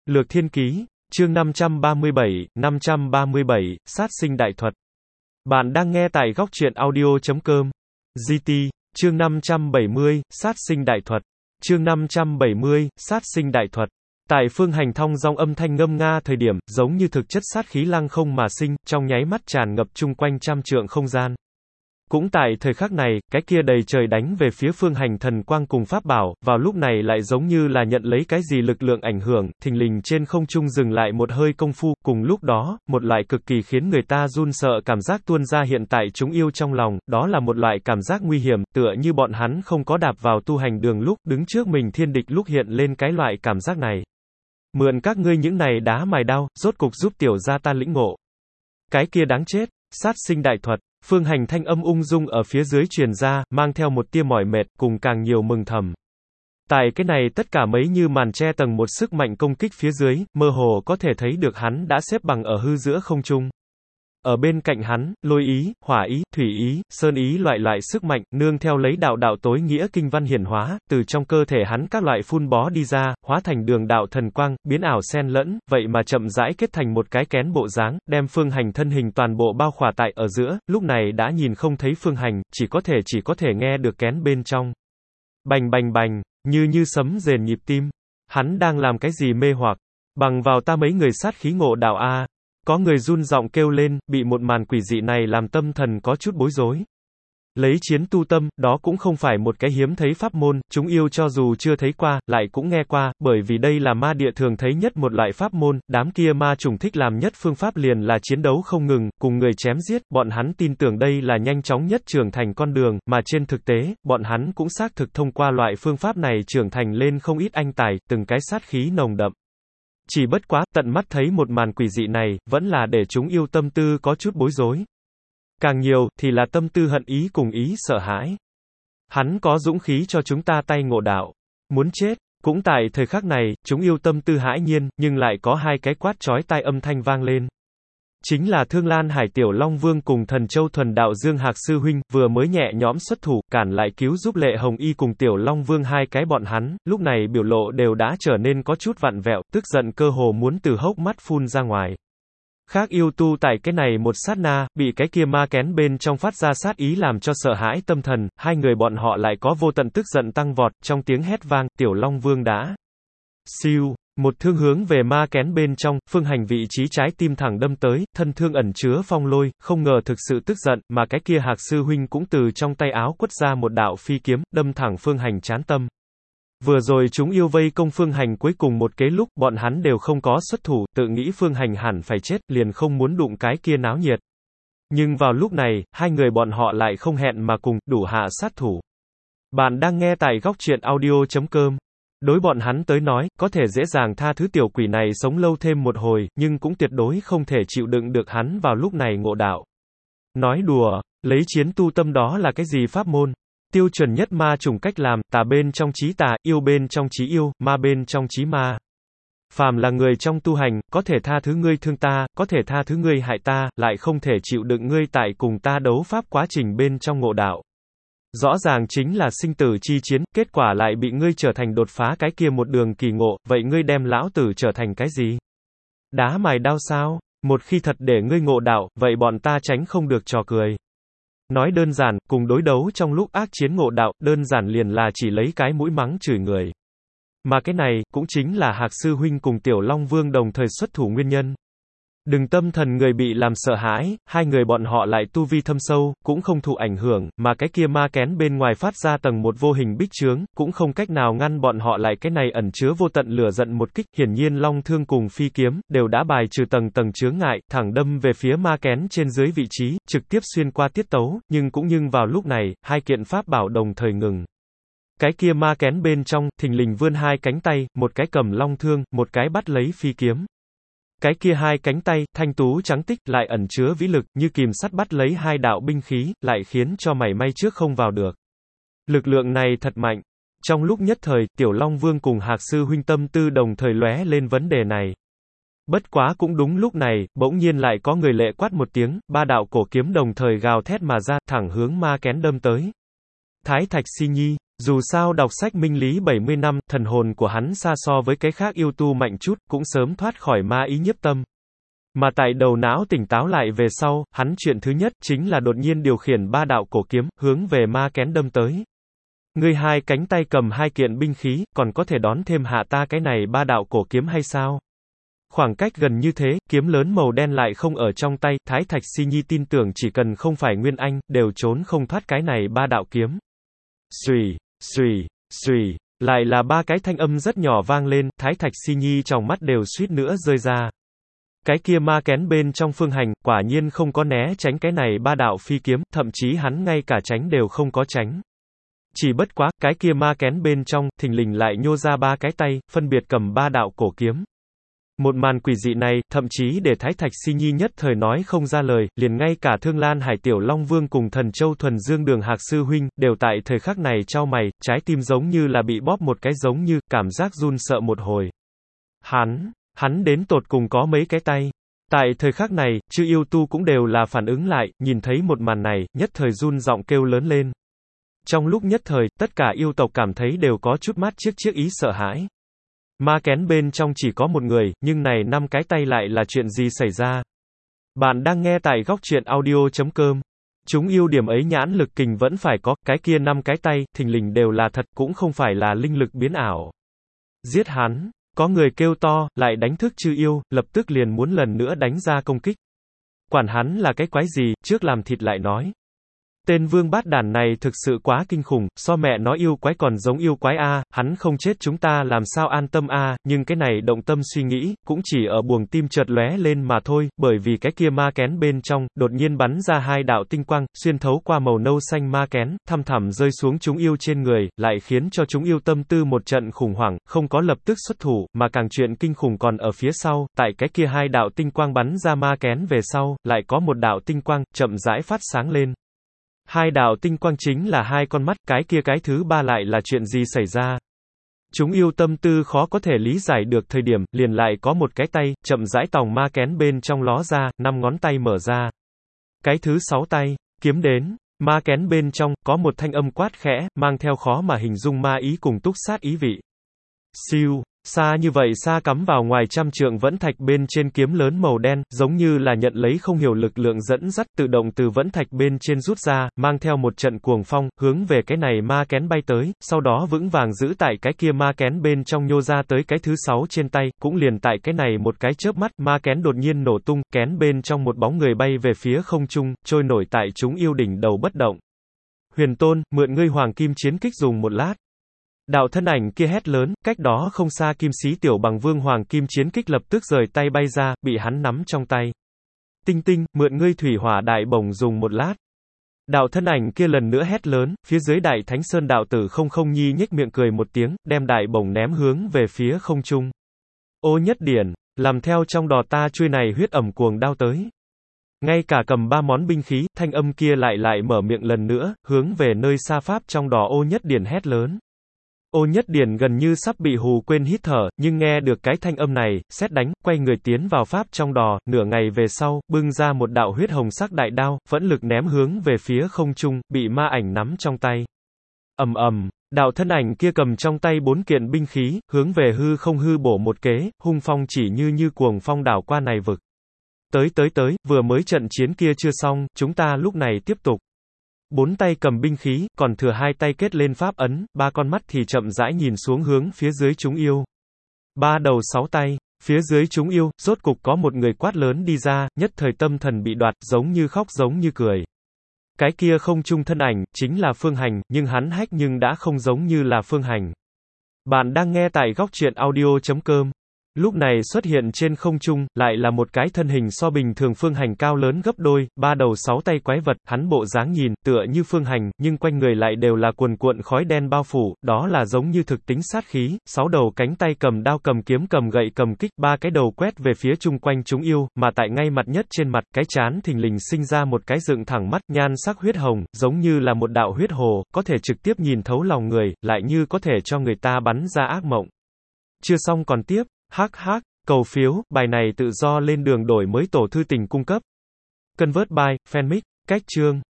Lược Thiên Ký, chương 537, sát sinh đại thuật. Bạn đang nghe tại góc truyện audio.com. GT, chương 570, sát sinh đại thuật. Chương 570, sát sinh đại thuật. Tại Phương Hành thong dong âm thanh ngâm nga thời điểm, giống như thực chất sát khí lăng không mà sinh, trong nháy mắt tràn ngập chung quanh trăm trượng không gian. Cũng tại thời khắc này, cái kia đầy trời đánh về phía Phương Hành thần quang cùng pháp bảo, vào lúc này lại giống như là nhận lấy cái gì lực lượng ảnh hưởng, thình lình trên không trung dừng lại một hơi công phu, cùng lúc đó, một loại cực kỳ khiến người ta run sợ cảm giác tuôn ra hiện tại chúng yêu trong lòng, đó là một loại cảm giác nguy hiểm, tựa như bọn hắn không có đạp vào tu hành đường lúc, đứng trước mình thiên địch lúc hiện lên cái loại cảm giác này. Mượn các ngươi những này đá mài đao, rốt cục giúp tiểu gia ta lĩnh ngộ. Cái kia đáng chết, sát sinh đại thuật. Phương Hành thanh âm ung dung ở phía dưới truyền ra, mang theo một tia mỏi mệt, cùng càng nhiều mừng thầm. Tại cái này tất cả mấy như màn che tầng một sức mạnh công kích phía dưới, mơ hồ có thể thấy được hắn đã xếp bằng ở hư giữa không trung. Ở bên cạnh hắn, lôi ý, hỏa ý, thủy ý, sơn ý loại sức mạnh, nương theo lấy đạo tối nghĩa kinh văn hiển hóa, từ trong cơ thể hắn các loại phun bó đi ra, hóa thành đường đạo thần quang, biến ảo xen lẫn, vậy mà chậm rãi kết thành một cái kén bộ dáng, đem Phương Hành thân hình toàn bộ bao khỏa tại ở giữa, lúc này đã nhìn không thấy Phương Hành, chỉ có thể nghe được kén bên trong. Bành bành bành, như sấm rền nhịp tim. Hắn đang làm cái gì mê hoặc? Bằng vào ta mấy người sát khí ngộ đạo a. Có người run giọng kêu lên, bị một màn quỷ dị này làm tâm thần có chút bối rối. Lấy chiến tu tâm, đó cũng không phải một cái hiếm thấy pháp môn, chúng yêu cho dù chưa thấy qua, lại cũng nghe qua, bởi vì đây là ma địa thường thấy nhất một loại pháp môn, đám kia ma trùng thích làm nhất phương pháp liền là chiến đấu không ngừng, cùng người chém giết, bọn hắn tin tưởng đây là nhanh chóng nhất trưởng thành con đường, mà trên thực tế, bọn hắn cũng xác thực thông qua loại phương pháp này trưởng thành lên không ít anh tài, từng cái sát khí nồng đậm. Chỉ bất quá, tận mắt thấy một màn quỷ dị này, vẫn là để chúng yêu tâm tư có chút bối rối. Càng nhiều, thì là tâm tư hận ý cùng ý sợ hãi. Hắn có dũng khí cho chúng ta tay ngộ đạo. Muốn chết. Cũng tại thời khắc này, chúng yêu tâm tư hãi nhiên, nhưng lại có hai cái quát chói tai âm thanh vang lên. Chính là Thương Lan Hải Tiểu Long Vương cùng Thần Châu Thuần Đạo Dương Hạc Sư Huynh, vừa mới nhẹ nhõm xuất thủ, cản lại cứu giúp Lệ Hồng Y cùng Tiểu Long Vương hai cái bọn hắn, lúc này biểu lộ đều đã trở nên có chút vặn vẹo, tức giận cơ hồ muốn từ hốc mắt phun ra ngoài. Khác yêu tu tại cái này một sát na, bị cái kia ma kén bên trong phát ra sát ý làm cho sợ hãi tâm thần, hai người bọn họ lại có vô tận tức giận tăng vọt, trong tiếng hét vang, Tiểu Long Vương đã siêu. Một thương hướng về ma kén bên trong, Phương Hành vị trí trái tim thẳng đâm tới, thân thương ẩn chứa phong lôi, không ngờ thực sự tức giận, mà cái kia Hạc Sư Huynh cũng từ trong tay áo quất ra một đạo phi kiếm, đâm thẳng Phương Hành trán tâm. Vừa rồi chúng yêu vây công Phương Hành cuối cùng một kế lúc, bọn hắn đều không có xuất thủ, tự nghĩ Phương Hành hẳn phải chết, liền không muốn đụng cái kia náo nhiệt. Nhưng vào lúc này, hai người bọn họ lại không hẹn mà cùng, đủ hạ sát thủ. Bạn đang nghe tại góc truyện audio.com. Đối bọn hắn tới nói, có thể dễ dàng tha thứ tiểu quỷ này sống lâu thêm một hồi, nhưng cũng tuyệt đối không thể chịu đựng được hắn vào lúc này ngộ đạo. Nói đùa, lấy chiến tu tâm đó là cái gì pháp môn? Tiêu chuẩn nhất ma trùng cách làm, tà bên trong chí tà, yêu bên trong chí yêu, ma bên trong chí ma. Phàm là người trong tu hành, có thể tha thứ ngươi thương ta, có thể tha thứ ngươi hại ta, lại không thể chịu đựng ngươi tại cùng ta đấu pháp quá trình bên trong ngộ đạo. Rõ ràng chính là sinh tử chi chiến, kết quả lại bị ngươi trở thành đột phá cái kia một đường kỳ ngộ, vậy ngươi đem lão tử trở thành cái gì? Đá mài đao sao? Một khi thật để ngươi ngộ đạo, vậy bọn ta tránh không được trò cười. Nói đơn giản, cùng đối đấu trong lúc ác chiến ngộ đạo, đơn giản liền là chỉ lấy cái mũi mắng chửi người. Mà cái này, cũng chính là Hạc Sư Huynh cùng Tiểu Long Vương đồng thời xuất thủ nguyên nhân. Đừng tâm thần người bị làm sợ hãi, hai người bọn họ lại tu vi thâm sâu, cũng không thụ ảnh hưởng, mà cái kia ma kén bên ngoài phát ra tầng một vô hình bích chướng, cũng không cách nào ngăn bọn họ lại cái này ẩn chứa vô tận lửa giận một kích, hiển nhiên long thương cùng phi kiếm, đều đã bài trừ tầng chướng ngại, thẳng đâm về phía ma kén trên dưới vị trí, trực tiếp xuyên qua tiết tấu, nhưng vào lúc này, hai kiện pháp bảo đồng thời ngừng. Cái kia ma kén bên trong, thình lình vươn hai cánh tay, một cái cầm long thương, một cái bắt lấy phi kiếm. Cái kia hai cánh tay, thanh tú trắng tích, lại ẩn chứa vĩ lực, như kìm sắt bắt lấy hai đạo binh khí, lại khiến cho mảy may trước không vào được. Lực lượng này thật mạnh. Trong lúc nhất thời, Tiểu Long Vương cùng Hạc Sư Huynh tâm tư đồng thời lóe lên vấn đề này. Bất quá cũng đúng lúc này, bỗng nhiên lại có người lệ quát một tiếng, ba đạo cổ kiếm đồng thời gào thét mà ra, thẳng hướng ma kén đâm tới. Thái Thạch Si Nhi, Dù sao đọc sách minh lý 70 năm, thần hồn của hắn xa so với cái khác yêu tu mạnh chút, cũng sớm thoát khỏi ma ý nhiếp tâm. Mà tại đầu não tỉnh táo lại về sau, hắn chuyện thứ nhất chính là đột nhiên điều khiển ba đạo cổ kiếm, hướng về ma kén đâm tới. Ngươi hai cánh tay cầm hai kiện binh khí, còn có thể đón thêm hạ ta cái này ba đạo cổ kiếm hay sao? Khoảng cách gần như thế, kiếm lớn màu đen lại không ở trong tay, Thái Thạch Si Nhi tin tưởng chỉ cần không phải Nguyên Anh, đều trốn không thoát cái này ba đạo kiếm. Xùy, xùy, xùy, lại là ba cái thanh âm rất nhỏ vang lên, Thái Thạch Si Nhi trong mắt đều suýt nữa rơi ra. Cái kia ma kén bên trong Phương Hành, quả nhiên không có né tránh cái này ba đạo phi kiếm, thậm chí hắn ngay cả tránh đều không có tránh. Chỉ bất quá, cái kia ma kén bên trong, thình lình lại nhô ra ba cái tay, phân biệt cầm ba đạo cổ kiếm. Một màn quỷ dị này, thậm chí để Thái Thạch Si Nhi nhất thời nói không ra lời, liền ngay cả Thương Lan Hải Tiểu Long Vương cùng Thần Châu Thuần Dương Đường Hạc Sư Huynh, đều tại thời khắc này chau mày, trái tim giống như là bị bóp một cái giống như, cảm giác run sợ một hồi. Hắn đến tột cùng có mấy cái tay. Tại thời khắc này, chư yêu tu cũng đều là phản ứng lại, nhìn thấy một màn này, nhất thời run giọng kêu lớn lên. Trong lúc nhất thời, tất cả yêu tộc cảm thấy đều có chút mát chiếc ý sợ hãi. Ma kén bên trong chỉ có một người, nhưng này 5 cái tay lại là chuyện gì xảy ra? Bạn đang nghe tại góc truyện audio.com. Chúng yêu điểm ấy nhãn lực kình vẫn phải có, cái kia 5 cái tay, thình lình đều là thật, cũng không phải là linh lực biến ảo. Giết hắn! Có người kêu to, lại đánh thức chư yêu, lập tức liền muốn lần nữa đánh ra công kích. Quản hắn là cái quái gì, trước làm thịt lại nói. Tên vương bát đàn này thực sự quá kinh khủng, so mẹ nó yêu quái còn giống yêu quái a, hắn không chết chúng ta làm sao an tâm a, nhưng cái này động tâm suy nghĩ, cũng chỉ ở buồng tim chợt lóe lên mà thôi, bởi vì cái kia ma kén bên trong, đột nhiên bắn ra hai đạo tinh quang, xuyên thấu qua màu nâu xanh ma kén, thăm thẳm rơi xuống chúng yêu trên người, lại khiến cho chúng yêu tâm tư một trận khủng hoảng, không có lập tức xuất thủ, mà càng chuyện kinh khủng còn ở phía sau, tại cái kia hai đạo tinh quang bắn ra ma kén về sau, lại có một đạo tinh quang, chậm rãi phát sáng lên. Hai đạo tinh quang chính là hai con mắt, cái kia cái thứ ba lại là chuyện gì xảy ra? Chúng yêu tâm tư khó có thể lý giải được thời điểm, liền lại có một cái tay, chậm rãi tòng ma kén bên trong ló ra, 5 ngón tay mở ra. Cái thứ 6 tay, kiếm đến, ma kén bên trong, có một thanh âm quát khẽ, mang theo khó mà hình dung ma ý cùng túc sát ý vị. Siêu. Xa như vậy xa cắm vào ngoài trăm trượng vẫn thạch bên trên kiếm lớn màu đen, giống như là nhận lấy không hiểu lực lượng dẫn dắt tự động từ vẫn thạch bên trên rút ra, mang theo một trận cuồng phong, hướng về cái này ma kén bay tới, sau đó vững vàng giữ tại cái kia ma kén bên trong nhô ra tới cái thứ 6 trên tay, cũng liền tại cái này một cái chớp mắt, ma kén đột nhiên nổ tung, kén bên trong một bóng người bay về phía không trung, trôi nổi tại chúng yêu đỉnh đầu bất động. Huyền Tôn, mượn ngươi hoàng kim chiến kích dùng một lát. Đạo thân ảnh kia hét lớn, cách đó không xa kim sĩ tiểu bằng vương hoàng kim chiến kích lập tức rời tay bay ra, bị hắn nắm trong tay. Tinh Tinh, mượn ngươi thủy hỏa đại bổng dùng một lát. Đạo thân ảnh kia lần nữa hét lớn, phía dưới đại thánh sơn đạo tử không nhi nhếch miệng cười một tiếng, đem đại bổng ném hướng về phía không trung. Ô Nhất Điển, làm theo trong đò ta chuôi này huyết ẩm cuồng đao tới. Ngay cả cầm 3 món binh khí, thanh âm kia lại mở miệng lần nữa, hướng về nơi xa pháp trong đò Ô Nhất Điển hét lớn. Ô Nhất Điển gần như sắp bị hù quên hít thở, nhưng nghe được cái thanh âm này, sét đánh, quay người tiến vào pháp trong đò, nửa ngày về sau, bưng ra một đạo huyết hồng sắc đại đao, phẫn lực ném hướng về phía không trung, bị ma ảnh nắm trong tay. Ầm ầm, đạo thân ảnh kia cầm trong tay 4 kiện binh khí, hướng về hư không hư bổ một kế, hung phong chỉ như cuồng phong đảo qua này vực. Tới, vừa mới trận chiến kia chưa xong, chúng ta lúc này tiếp tục. 4 tay cầm binh khí, còn thừa 2 tay kết lên pháp ấn, 3 con mắt thì chậm rãi nhìn xuống hướng phía dưới chúng yêu. 3 đầu 6 tay, phía dưới chúng yêu, rốt cục có một người quát lớn đi ra, nhất thời tâm thần bị đoạt, giống như khóc giống như cười. Cái kia không trung thân ảnh, chính là Phương Hành, nhưng hắn hách nhưng đã không giống như là Phương Hành. Bạn đang nghe tại góc truyện audio.com. Lúc này xuất hiện trên không trung, lại là một cái thân hình so bình thường Phương Hành cao lớn gấp đôi, 3 đầu 6 tay quái vật, hắn bộ dáng nhìn, tựa như Phương Hành, nhưng quanh người lại đều là cuồn cuộn khói đen bao phủ, đó là giống như thực tính sát khí, 6 đầu cánh tay cầm đao cầm kiếm cầm gậy cầm kích, 3 cái đầu quét về phía chung quanh chúng yêu, mà tại ngay mặt nhất trên mặt, cái trán thình lình sinh ra một cái dựng thẳng mắt, nhan sắc huyết hồng, giống như là một đạo huyết hồ, có thể trực tiếp nhìn thấu lòng người, lại như có thể cho người ta bắn ra ác mộng. Chưa xong còn tiếp. Cầu phiếu, bài này tự do lên đường đổi mới tổ thư tình cung cấp. Convert by, Fanmic, cách chương.